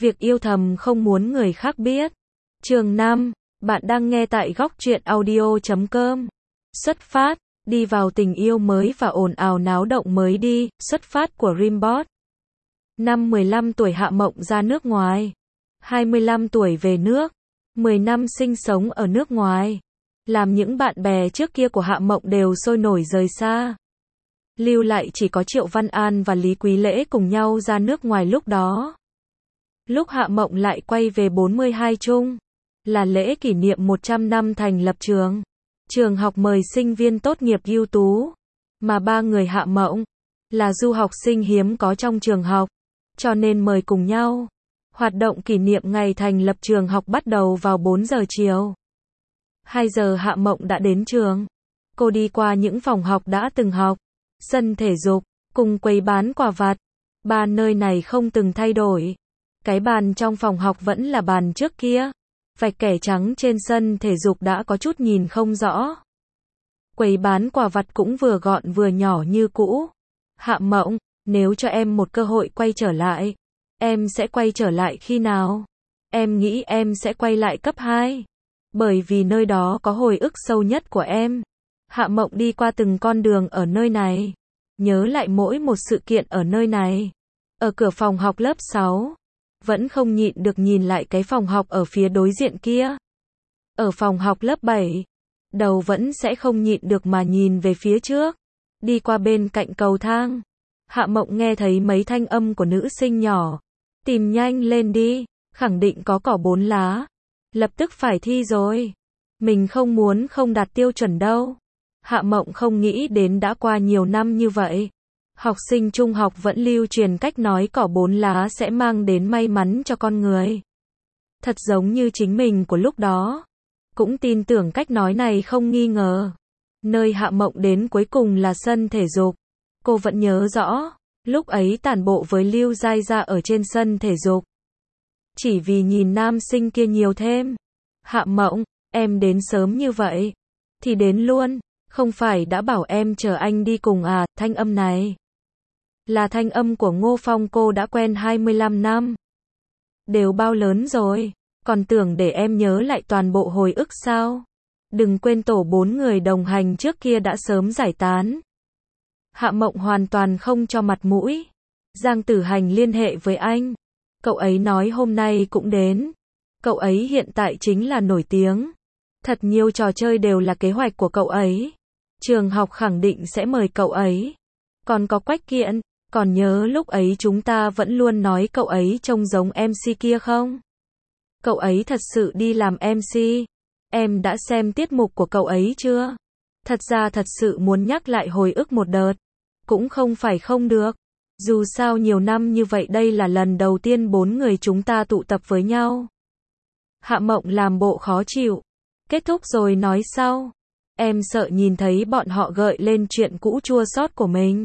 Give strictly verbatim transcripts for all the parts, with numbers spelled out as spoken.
Việc yêu thầm không muốn người khác biết. Chương năm. Bạn đang nghe tại góc truyện audio chấm com. Xuất phát, đi vào tình yêu mới và ồn ào náo động mới đi, xuất phát của Rimbot. Năm mười lăm tuổi Hạ Mộng ra nước ngoài. hai mươi lăm tuổi về nước. mười năm sinh sống ở nước ngoài. Làm những bạn bè trước kia của Hạ Mộng đều sôi nổi rời xa. Lưu lại chỉ có Triệu Văn An và Lý Quý Lễ cùng nhau ra nước ngoài lúc đó. Lúc Hạ Mộng lại quay về bốn mươi hai chung, là lễ kỷ niệm một trăm năm thành lập trường. Trường học mời sinh viên tốt nghiệp ưu tú, mà ba người Hạ Mộng là du học sinh hiếm có trong trường học, cho nên mời cùng nhau. Hoạt động kỷ niệm ngày thành lập trường học bắt đầu vào bốn giờ chiều. hai giờ Hạ Mộng đã đến trường. Cô đi qua những phòng học đã từng học, sân thể dục, cùng quầy bán quà vặt. Ba nơi này không từng thay đổi. Cái bàn trong phòng học vẫn là bàn trước kia. Vạch kẻ trắng trên sân thể dục đã có chút nhìn không rõ. Quầy bán quà vặt cũng vừa gọn vừa nhỏ như cũ. Hạ Mộng, nếu cho em một cơ hội quay trở lại, em sẽ quay trở lại khi nào? Em nghĩ em sẽ quay lại cấp hai. Bởi vì nơi đó có hồi ức sâu nhất của em. Hạ Mộng đi qua từng con đường ở nơi này, nhớ lại mỗi một sự kiện ở nơi này. Ở cửa phòng học lớp sáu, vẫn không nhịn được nhìn lại cái phòng học ở phía đối diện kia. Ở phòng học lớp bảy, đầu vẫn sẽ không nhịn được mà nhìn về phía trước. Đi qua bên cạnh cầu thang, Hạ Mộng nghe thấy mấy thanh âm của nữ sinh nhỏ. Tìm nhanh lên đi, khẳng định có cỏ bốn lá. Lập tức phải thi rồi. Mình không muốn không đạt tiêu chuẩn đâu. Hạ Mộng không nghĩ đến đã qua nhiều năm như vậy. Học sinh trung học vẫn lưu truyền cách nói cỏ bốn lá sẽ mang đến may mắn cho con người. Thật giống như chính mình của lúc đó. Cũng tin tưởng cách nói này không nghi ngờ. Nơi Hạ Mộng đến cuối cùng là sân thể dục. Cô vẫn nhớ rõ, lúc ấy tản bộ với Lưu Giai Gia ở trên sân thể dục. Chỉ vì nhìn nam sinh kia nhiều thêm. Hạ Mộng, em đến sớm như vậy. Thì đến luôn, không phải đã bảo em chờ anh đi cùng à, thanh âm này. Là thanh âm của Ngô Phong, cô đã quen hai mươi lăm năm. Đều bao lớn rồi, còn tưởng để em nhớ lại toàn bộ hồi ức sao? Đừng quên tổ bốn người đồng hành trước kia đã sớm giải tán. Hạ Mộng hoàn toàn không cho mặt mũi. Giang Tử Hành liên hệ với anh. Cậu ấy nói hôm nay cũng đến. Cậu ấy hiện tại chính là nổi tiếng. Thật nhiều trò chơi đều là kế hoạch của cậu ấy. Trường học khẳng định sẽ mời cậu ấy. Còn có Quách Kiện, còn nhớ lúc ấy chúng ta vẫn luôn nói cậu ấy trông giống em xê kia không? Cậu ấy thật sự đi làm em xê. Em đã xem tiết mục của cậu ấy chưa? Thật ra thật sự muốn nhắc lại hồi ức một đợt. Cũng không phải không được. Dù sao nhiều năm như vậy đây là lần đầu tiên bốn người chúng ta tụ tập với nhau. Hạ Mộng làm bộ khó chịu. Kết thúc rồi nói sau. Em sợ nhìn thấy bọn họ gợi lên chuyện cũ chua xót của mình.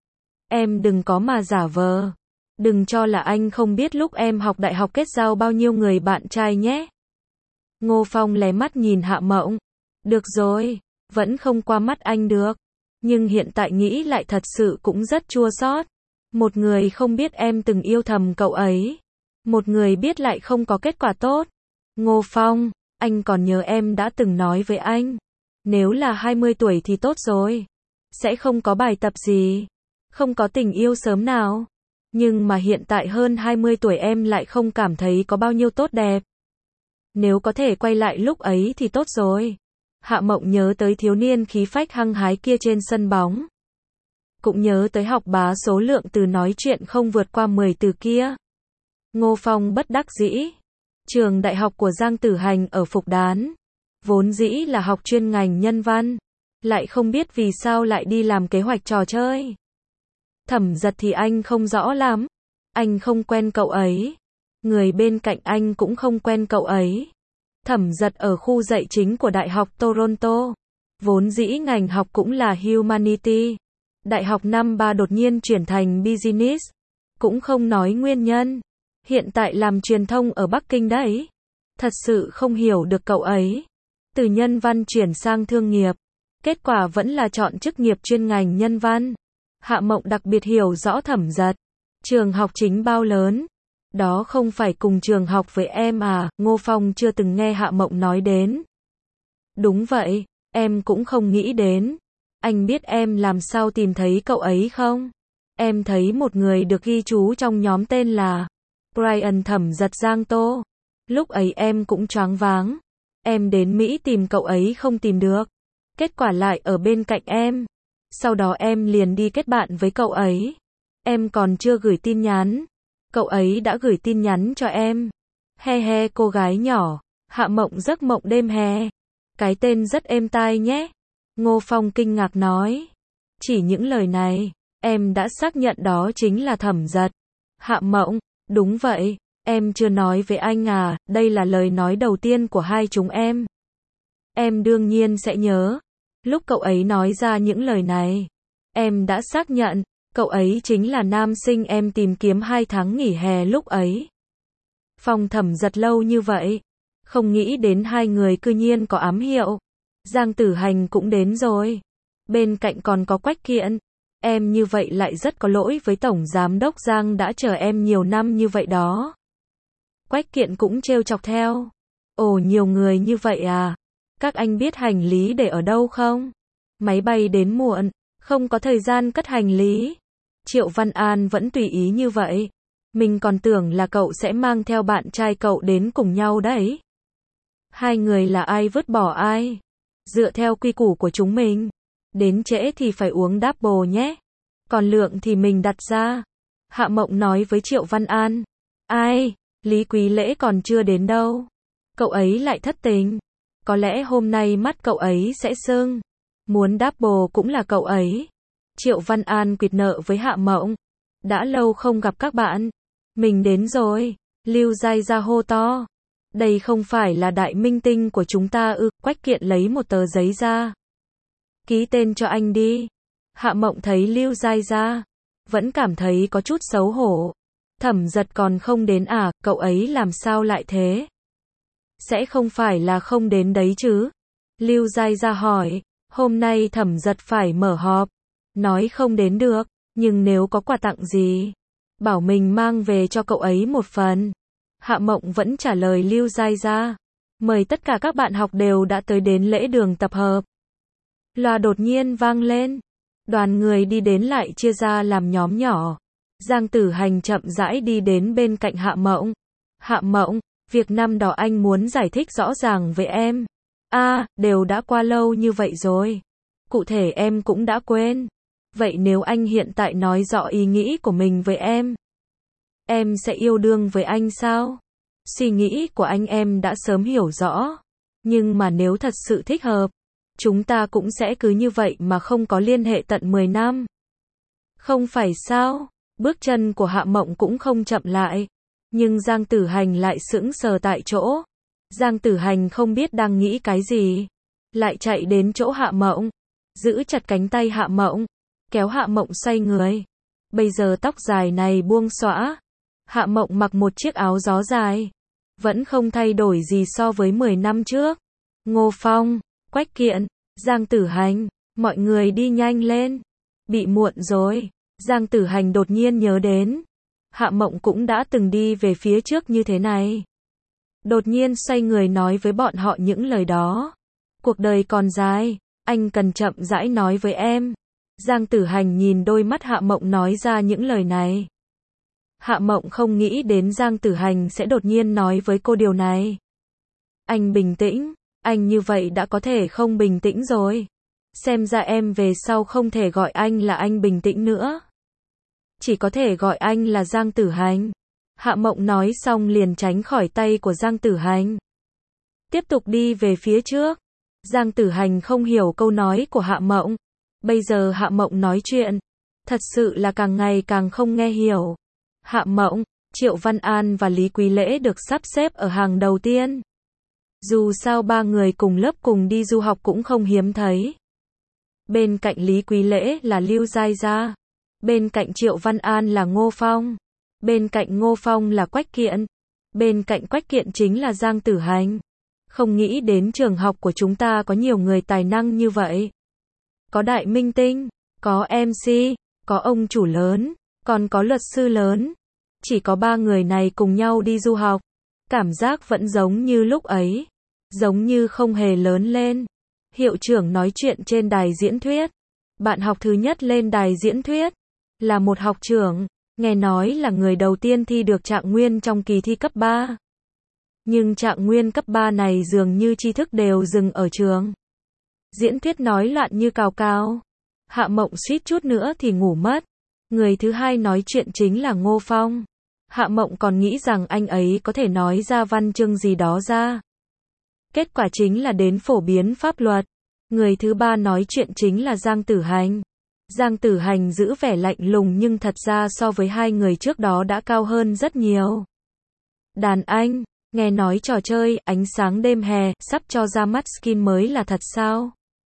Em đừng có mà giả vờ. Đừng cho là anh không biết lúc em học đại học kết giao bao nhiêu người bạn trai nhé. Ngô Phong lé mắt nhìn Hạ Mộng. Được rồi, vẫn không qua mắt anh được. Nhưng hiện tại nghĩ lại thật sự cũng rất chua xót. Một người không biết em từng yêu thầm cậu ấy. Một người biết lại không có kết quả tốt. Ngô Phong, anh còn nhớ em đã từng nói với anh. Nếu là hai mươi tuổi thì tốt rồi. Sẽ không có bài tập gì. Không có tình yêu sớm nào. Nhưng mà hiện tại hơn hai mươi tuổi em lại không cảm thấy có bao nhiêu tốt đẹp. Nếu có thể quay lại lúc ấy thì tốt rồi. Hạ Mộng nhớ tới thiếu niên khí phách hăng hái kia trên sân bóng. Cũng nhớ tới học bá số lượng từ nói chuyện không vượt qua mười từ kia. Ngô Phong bất đắc dĩ. Trường đại học của Giang Tử Hành ở Phục Đán. Vốn dĩ là học chuyên ngành nhân văn. Lại không biết vì sao lại đi làm kế hoạch trò chơi. Thẩm Giật thì anh không rõ lắm. Anh không quen cậu ấy. Người bên cạnh anh cũng không quen cậu ấy. Thẩm Giật ở khu dạy chính của Đại học Toronto. Vốn dĩ ngành học cũng là Humanity. Đại học năm ba đột nhiên chuyển thành Business. Cũng không nói nguyên nhân. Hiện tại làm truyền thông ở Bắc Kinh đấy. Thật sự không hiểu được cậu ấy. Từ nhân văn chuyển sang thương nghiệp. Kết quả vẫn là chọn chức nghiệp chuyên ngành nhân văn. Hạ Mộng đặc biệt hiểu rõ Thẩm Giật. Trường học chính bao lớn. Đó không phải cùng trường học với em à, Ngô Phong chưa từng nghe Hạ Mộng nói đến. Đúng vậy, em cũng không nghĩ đến. Anh biết em làm sao tìm thấy cậu ấy không? Em thấy một người được ghi chú trong nhóm tên là Brian Thẩm Giật Giang Tô. Lúc ấy em cũng choáng váng. Em đến Mỹ tìm cậu ấy không tìm được. Kết quả lại ở bên cạnh em. Sau đó em liền đi kết bạn với cậu ấy. Em còn chưa gửi tin nhắn. Cậu ấy đã gửi tin nhắn cho em. He he cô gái nhỏ. Hạ Mộng giấc mộng đêm hè. Cái tên rất êm tai nhé. Ngô Phong kinh ngạc nói. Chỉ những lời này, em đã xác nhận đó chính là Thẩm Giật. Hạ Mộng, đúng vậy, em chưa nói với anh à, đây là lời nói đầu tiên của hai chúng em. Em đương nhiên sẽ nhớ. Lúc cậu ấy nói ra những lời này, em đã xác nhận, cậu ấy chính là nam sinh em tìm kiếm hai tháng nghỉ hè lúc ấy. Phong Thẩm Giật lâu như vậy, không nghĩ đến hai người cư nhiên có ám hiệu. Giang Tử Hành cũng đến rồi. Bên cạnh còn có Quách Kiện. Em như vậy lại rất có lỗi với Tổng Giám đốc Giang đã chờ em nhiều năm như vậy đó. Quách Kiện cũng trêu chọc theo. Ồ nhiều người như vậy à? Các anh biết hành lý để ở đâu không? Máy bay đến muộn, không có thời gian cất hành lý. Triệu Văn An vẫn tùy ý như vậy. Mình còn tưởng là cậu sẽ mang theo bạn trai cậu đến cùng nhau đấy. Hai người là ai vứt bỏ ai? Dựa theo quy củ của chúng mình. Đến trễ thì phải uống double nhé. Còn lượng thì mình đặt ra. Hạ Mộng nói với Triệu Văn An. Ai? Lý Quý Lễ còn chưa đến đâu. Cậu ấy lại thất tình. Có lẽ hôm nay mắt cậu ấy sẽ sưng. Muốn double cũng là cậu ấy. Triệu Văn An quỵt nợ với Hạ Mộng. Đã lâu không gặp các bạn. Mình đến rồi. Lưu Giai ra hô to. Đây không phải là đại minh tinh của chúng ta ư? Quách Kiện lấy một tờ giấy ra. Ký tên cho anh đi. Hạ Mộng thấy Lưu Giai ra. Vẫn cảm thấy có chút xấu hổ. Thẩm Giật còn không đến à, cậu ấy làm sao lại thế? Sẽ không phải là không đến đấy chứ? Lưu Giai ra hỏi. Hôm nay Thẩm Giật phải mở họp. Nói không đến được, nhưng nếu có quà tặng gì, bảo mình mang về cho cậu ấy một phần. Hạ Mộng vẫn trả lời Lưu Giai ra. Mời tất cả các bạn học đều đã tới đến lễ đường tập hợp. Loa đột nhiên vang lên. Đoàn người đi đến lại chia ra làm nhóm nhỏ. Giang Tử Hành chậm rãi đi đến bên cạnh Hạ Mộng. Hạ Mộng, việc năm đó anh muốn giải thích rõ ràng với em. A, à, đều đã qua lâu như vậy rồi. Cụ thể em cũng đã quên. Vậy nếu anh hiện tại nói rõ ý nghĩ của mình với em, em sẽ yêu đương với anh sao? Suy nghĩ của anh em đã sớm hiểu rõ. Nhưng mà nếu thật sự thích hợp, chúng ta cũng sẽ cứ như vậy mà không có liên hệ tận mười năm. Không phải sao? Bước chân của Hạ Mộng cũng không chậm lại. Nhưng Giang Tử Hành lại sững sờ tại chỗ. Giang Tử Hành không biết đang nghĩ cái gì. Lại chạy đến chỗ Hạ Mộng. Giữ chặt cánh tay Hạ Mộng. Kéo Hạ Mộng xoay người. Bây giờ tóc dài này buông xõa. Hạ Mộng mặc một chiếc áo gió dài. Vẫn không thay đổi gì so với mười năm trước. Ngô Phong, Quách Kiện, Giang Tử Hành, mọi người đi nhanh lên. Bị muộn rồi. Giang Tử Hành đột nhiên nhớ đến. Hạ Mộng cũng đã từng đi về phía trước như thế này. Đột nhiên xoay người nói với bọn họ những lời đó. Cuộc đời còn dài, anh cần chậm rãi nói với em. Giang Tử Hành nhìn đôi mắt Hạ Mộng nói ra những lời này. Hạ Mộng không nghĩ đến Giang Tử Hành sẽ đột nhiên nói với cô điều này. Anh bình tĩnh, anh như vậy đã có thể không bình tĩnh rồi. Xem ra em về sau không thể gọi anh là anh bình tĩnh nữa. Chỉ có thể gọi anh là Giang Tử Hành. Hạ Mộng nói xong liền tránh khỏi tay của Giang Tử Hành. Tiếp tục đi về phía trước. Giang Tử Hành không hiểu câu nói của Hạ Mộng. Bây giờ Hạ Mộng nói chuyện, thật sự là càng ngày càng không nghe hiểu. Hạ Mộng, Triệu Văn An và Lý Quý Lễ được sắp xếp ở hàng đầu tiên. Dù sao ba người cùng lớp cùng đi du học cũng không hiếm thấy. Bên cạnh Lý Quý Lễ là Lưu Giai Gia. Bên cạnh Triệu Văn An là Ngô Phong. Bên cạnh Ngô Phong là Quách Kiện. Bên cạnh Quách Kiện chính là Giang Tử Hành. Không nghĩ đến trường học của chúng ta có nhiều người tài năng như vậy. Có đại minh tinh, có em xê, có ông chủ lớn, còn có luật sư lớn. Chỉ có ba người này cùng nhau đi du học. Cảm giác vẫn giống như lúc ấy. Giống như không hề lớn lên. Hiệu trưởng nói chuyện trên đài diễn thuyết. Bạn học thứ nhất lên đài diễn thuyết. Là một học trưởng. Nghe nói là người đầu tiên thi được trạng nguyên trong kỳ thi cấp ba. Nhưng trạng nguyên cấp ba này dường như tri thức đều dừng ở trường. Diễn thuyết nói loạn như cào cào. Hạ Mộng suýt chút nữa thì ngủ mất. Người thứ hai nói chuyện chính là Ngô Phong. Hạ Mộng còn nghĩ rằng anh ấy có thể nói ra văn chương gì đó ra. Kết quả chính là đến phổ biến pháp luật. Người thứ ba nói chuyện chính là Giang Tử Hành. Giang Tử Hành giữ vẻ lạnh lùng nhưng thật ra so với hai người trước đó đã cao hơn rất nhiều. Đàn anh, nghe nói trò chơi ánh sáng đêm hè sắp cho ra mắt skin mới là thật sao?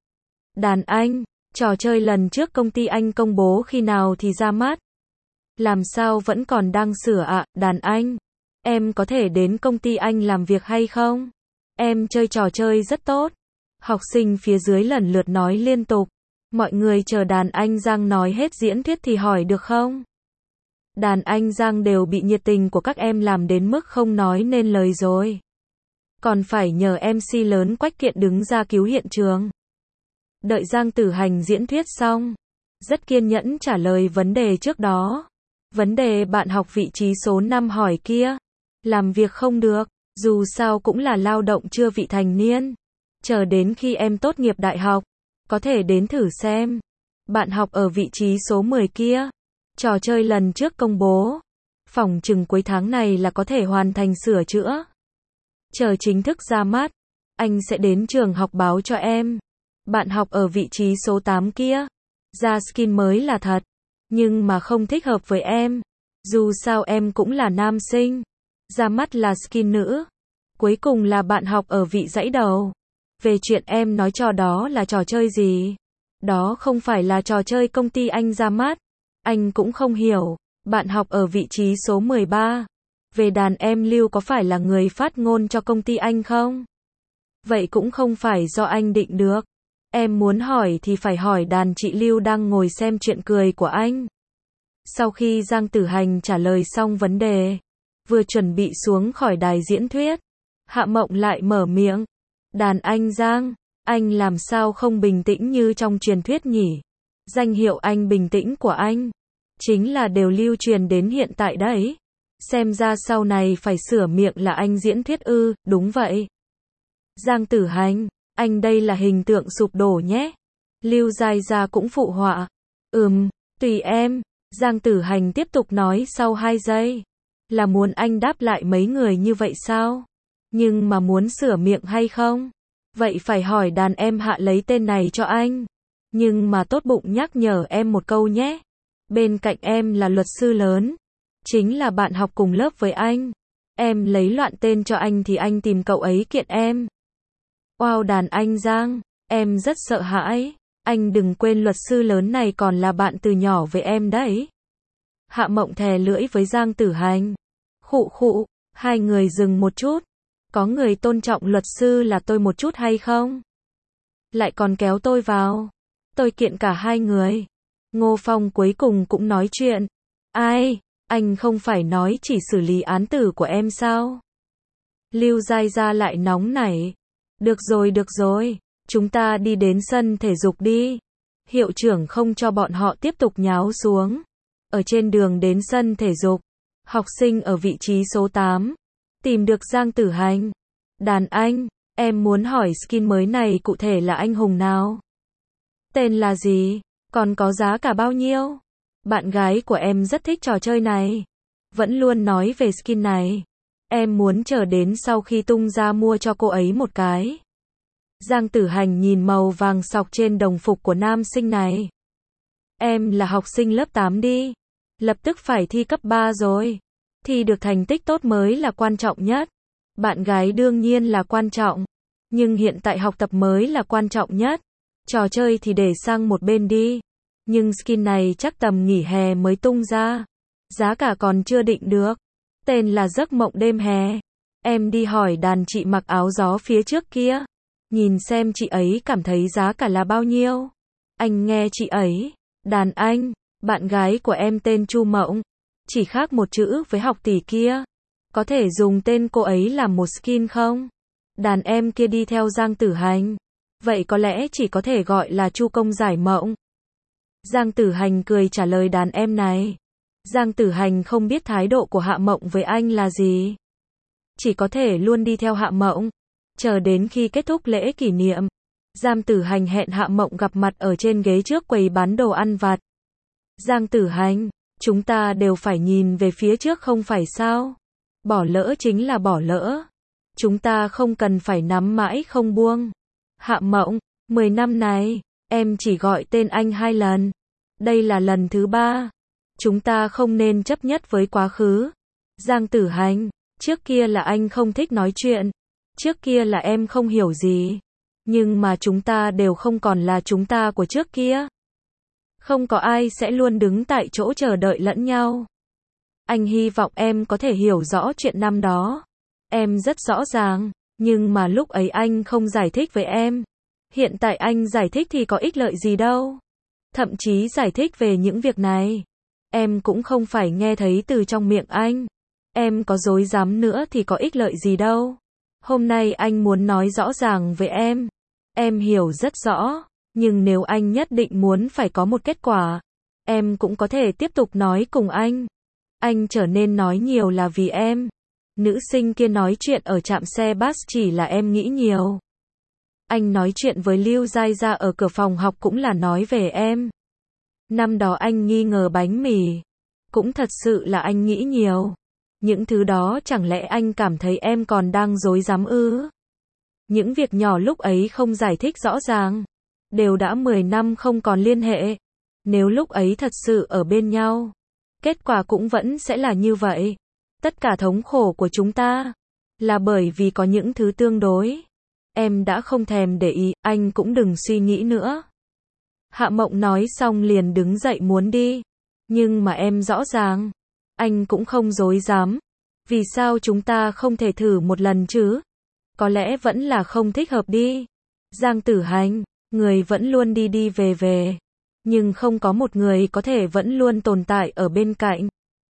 Đàn anh, trò chơi lần trước công ty anh công bố khi nào thì ra mắt? Làm sao vẫn còn đang sửa ạ, à? Đàn anh, em có thể đến công ty anh làm việc hay không? Em chơi trò chơi rất tốt. Học sinh phía dưới lần lượt nói liên tục. Mọi người chờ đàn anh Giang nói hết diễn thuyết thì hỏi được không? Đàn anh Giang đều bị nhiệt tình của các em làm đến mức không nói nên lời rồi. Còn phải nhờ em xê lớn Quách Kiện đứng ra cứu hiện trường. Đợi Giang Tử Hành diễn thuyết xong. Rất kiên nhẫn trả lời vấn đề trước đó. Vấn đề bạn học vị trí số năm hỏi kia. Làm việc không được, dù sao cũng là lao động chưa vị thành niên. Chờ đến khi em tốt nghiệp đại học. Có thể đến thử xem. Bạn học ở vị trí số mười kia. Trò chơi lần trước công bố. Phỏng chừng cuối tháng này là có thể hoàn thành sửa chữa. Chờ chính thức ra mắt. Anh sẽ đến trường học báo cho em. Bạn học ở vị trí số tám kia. Ra skin mới là thật. Nhưng mà không thích hợp với em. Dù sao em cũng là nam sinh. Ra mắt là skin nữ. Cuối cùng là bạn học ở vị dãy đầu. Về chuyện em nói trò đó là trò chơi gì? Đó không phải là trò chơi công ty anh ra mắt. Anh cũng không hiểu. Bạn học ở vị trí số mười ba. Về đàn em Lưu có phải là người phát ngôn cho công ty anh không? Vậy cũng không phải do anh định được. Em muốn hỏi thì phải hỏi đàn chị Lưu đang ngồi xem chuyện cười của anh. Sau khi Giang Tử Hành trả lời xong vấn đề, vừa chuẩn bị xuống khỏi đài diễn thuyết, Hạ Mộng lại mở miệng. Đàn anh Giang, anh làm sao không bình tĩnh như trong truyền thuyết nhỉ? Danh hiệu anh bình tĩnh của anh, chính là đều lưu truyền đến hiện tại đấy. Xem ra sau này phải sửa miệng là anh diễn thuyết ư, đúng vậy. Giang Tử Hành, anh đây là hình tượng sụp đổ nhé. Lưu Giai Gia cũng phụ họa. Ừm, tùy em. Giang Tử Hành tiếp tục nói sau hai giây. Là muốn anh đáp lại mấy người như vậy sao? Nhưng mà muốn sửa miệng hay không? Vậy phải hỏi đàn em Hạ lấy tên này cho anh. Nhưng mà tốt bụng nhắc nhở em một câu nhé. Bên cạnh em là luật sư lớn. Chính là bạn học cùng lớp với anh. Em lấy loạn tên cho anh thì anh tìm cậu ấy kiện em. Wow, đàn anh Giang, em rất sợ hãi. Anh đừng quên luật sư lớn này còn là bạn từ nhỏ với em đấy. Hạ Mộng thè lưỡi với Giang Tử Hành. Khụ khụ, hai người dừng một chút. Có người tôn trọng luật sư là tôi một chút hay không? Lại còn kéo tôi vào. Tôi kiện cả hai người. Ngô Phong cuối cùng cũng nói chuyện. Ai, anh không phải nói chỉ xử lý án tử của em sao? Lưu Giai Gia lại nóng nảy. Được rồi được rồi, chúng ta đi đến sân thể dục đi. Hiệu trưởng không cho bọn họ tiếp tục nháo xuống. Ở trên đường đến sân thể dục, học sinh ở vị trí số tám tìm được Giang Tử Hành. Đàn anh, em muốn hỏi skin mới này cụ thể là anh hùng nào? Tên là gì? Còn có giá cả bao nhiêu? Bạn gái của em rất thích trò chơi này. Vẫn luôn nói về skin này. Em muốn chờ đến sau khi tung ra mua cho cô ấy một cái. Giang Tử Hành nhìn màu vàng sọc trên đồng phục của nam sinh này. Em là học sinh lớp tám đi. Lập tức phải thi cấp ba rồi. Thi được thành tích tốt mới là quan trọng nhất. Bạn gái đương nhiên là quan trọng. Nhưng hiện tại học tập mới là quan trọng nhất. Trò chơi thì để sang một bên đi. Nhưng skin này chắc tầm nghỉ hè mới tung ra. Giá cả còn chưa định được. Tên là Giấc Mộng Đêm Hè. Em đi hỏi đàn chị mặc áo gió phía trước kia. Nhìn xem chị ấy cảm thấy giá cả là bao nhiêu. Anh nghe chị ấy. Đàn anh, bạn gái của em tên Chu Mộng. Chỉ khác một chữ với học tỷ kia. Có thể dùng tên cô ấy làm một skin không? Đàn em kia đi theo Giang Tử Hành. Vậy có lẽ chỉ có thể gọi là Chu Công giải mộng. Giang Tử Hành cười trả lời đàn em này. Giang Tử Hành không biết thái độ của Hạ Mộng với anh là gì. Chỉ có thể luôn đi theo Hạ Mộng. Chờ đến khi kết thúc lễ kỷ niệm, Giang Tử Hành hẹn Hạ Mộng gặp mặt ở trên ghế trước quầy bán đồ ăn vặt. Giang Tử Hành, chúng ta đều phải nhìn về phía trước không phải sao? Bỏ lỡ chính là bỏ lỡ. Chúng ta không cần phải nắm mãi không buông. Hạ Mộng, mười năm này, em chỉ gọi tên anh hai lần. Đây là lần thứ ba. Chúng ta không nên chấp nhất với quá khứ. Giang Tử Hành, trước kia là anh không thích nói chuyện. Trước kia là em không hiểu gì. Nhưng mà chúng ta đều không còn là chúng ta của trước kia. Không có ai sẽ luôn đứng tại chỗ chờ đợi lẫn nhau. Anh hy vọng em có thể hiểu rõ chuyện năm đó. Em rất rõ ràng, nhưng mà lúc ấy anh không giải thích với em. Hiện tại anh giải thích thì có ích lợi gì đâu. Thậm chí giải thích về những việc này, em cũng không phải nghe thấy từ trong miệng anh. Em có dối dám nữa thì có ích lợi gì đâu. Hôm nay anh muốn nói rõ ràng với em. Em hiểu rất rõ, nhưng nếu anh nhất định muốn phải có một kết quả, em cũng có thể tiếp tục nói cùng anh. Anh trở nên nói nhiều là vì em. Nữ sinh kia nói chuyện ở trạm xe bus chỉ là em nghĩ nhiều. Anh nói chuyện với Lưu Giai Gia ở cửa phòng học cũng là nói về em. Năm đó anh nghi ngờ bánh mì. Cũng thật sự là anh nghĩ nhiều. Những thứ đó chẳng lẽ anh cảm thấy em còn đang dối dám ư? Những việc nhỏ lúc ấy không giải thích rõ ràng. Đều đã mười năm không còn liên hệ. Nếu lúc ấy thật sự ở bên nhau, kết quả cũng vẫn sẽ là như vậy. Tất cả thống khổ của chúng ta là bởi vì có những thứ tương đối. Em đã không thèm để ý, anh cũng đừng suy nghĩ nữa. Hạ Mộng nói xong liền đứng dậy muốn đi. Nhưng mà em rõ ràng, anh cũng không dối dám. Vì sao chúng ta không thể thử một lần chứ? Có lẽ vẫn là không thích hợp đi. Giang Tử Hành, người vẫn luôn đi đi về về. Nhưng không có một người có thể vẫn luôn tồn tại ở bên cạnh.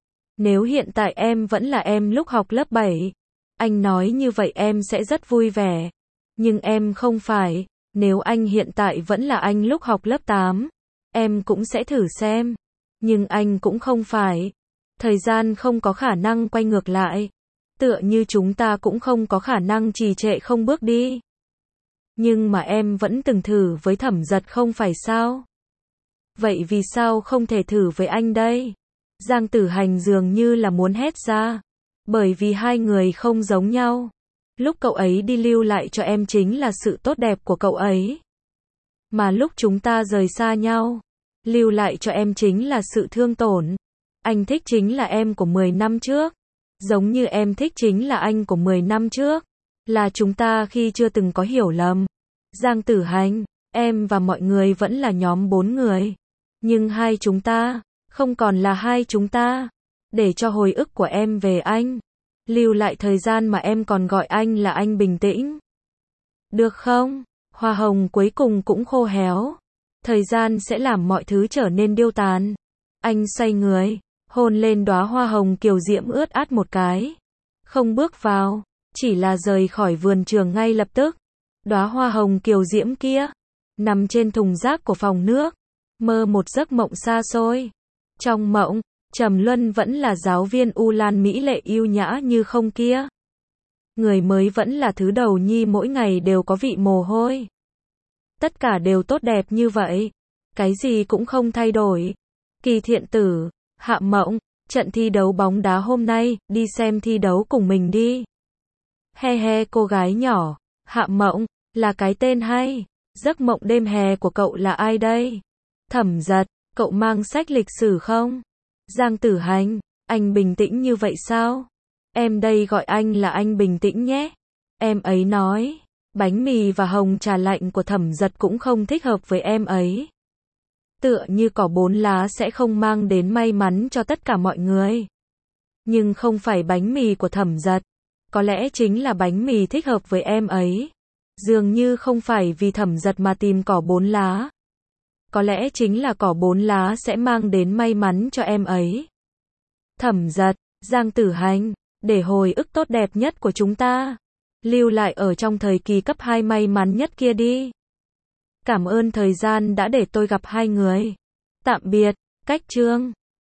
Nếu hiện tại em vẫn là em lúc học lớp bảy, anh nói như vậy em sẽ rất vui vẻ. Nhưng em không phải. Nếu anh hiện tại vẫn là anh lúc học lớp tám, em cũng sẽ thử xem. Nhưng anh cũng không phải. Thời gian không có khả năng quay ngược lại. Tựa như chúng ta cũng không có khả năng trì trệ không bước đi. Nhưng mà em vẫn từng thử với Thẩm Giật không phải sao? Vậy vì sao không thể thử với anh đây? Giang Tử Hành dường như là muốn hét ra. Bởi vì hai người không giống nhau. Lúc cậu ấy đi lưu lại cho em chính là sự tốt đẹp của cậu ấy. Mà lúc chúng ta rời xa nhau, lưu lại cho em chính là sự thương tổn. Anh thích chính là em của mười năm trước. Giống như em thích chính là anh của mười năm trước. Là chúng ta khi chưa từng có hiểu lầm. Giang Tử Hành, em và mọi người vẫn là nhóm bốn người. Nhưng hai chúng ta, không còn là hai chúng ta. Để cho hồi ức của em về anh. Lưu lại thời gian mà em còn gọi anh là anh bình tĩnh. Được không? Hoa hồng cuối cùng cũng khô héo. Thời gian sẽ làm mọi thứ trở nên điêu tàn. Anh xoay người, hôn lên đóa hoa hồng kiều diễm ướt át một cái. Không bước vào, chỉ là rời khỏi vườn trường ngay lập tức. Đóa hoa hồng kiều diễm kia, nằm trên thùng rác của phòng nước, mơ một giấc mộng xa xôi. Trong mộng, Trầm Luân vẫn là giáo viên U Lan mỹ lệ yêu nhã như không kia. Người mới vẫn là thứ đầu nhi mỗi ngày đều có vị mồ hôi. Tất cả đều tốt đẹp như vậy. Cái gì cũng không thay đổi. Kỳ Thiện Tử, Hạ Mộng, trận thi đấu bóng đá hôm nay, đi xem thi đấu cùng mình đi. He he cô gái nhỏ, Hạ Mộng, là cái tên hay. Giấc mộng đêm hè của cậu là ai đây? Thẩm Giật, cậu mang sách lịch sử không? Giang Tử Hành, anh bình tĩnh như vậy sao? Em đây gọi anh là anh bình tĩnh nhé. Em ấy nói, bánh mì và hồng trà lạnh của Thẩm Giật cũng không thích hợp với em ấy. Tựa như cỏ bốn lá sẽ không mang đến may mắn cho tất cả mọi người. Nhưng không phải bánh mì của Thẩm Giật. Có lẽ chính là bánh mì thích hợp với em ấy. Dường như không phải vì Thẩm Giật mà tìm cỏ bốn lá. Có lẽ chính là cỏ bốn lá sẽ mang đến may mắn cho em ấy. Thẩm Giật, Giang Tử Hành, để hồi ức tốt đẹp nhất của chúng ta lưu lại ở trong thời kỳ cấp hai may mắn nhất kia đi. Cảm ơn thời gian đã để tôi gặp hai người. Tạm biệt, Cách Chương.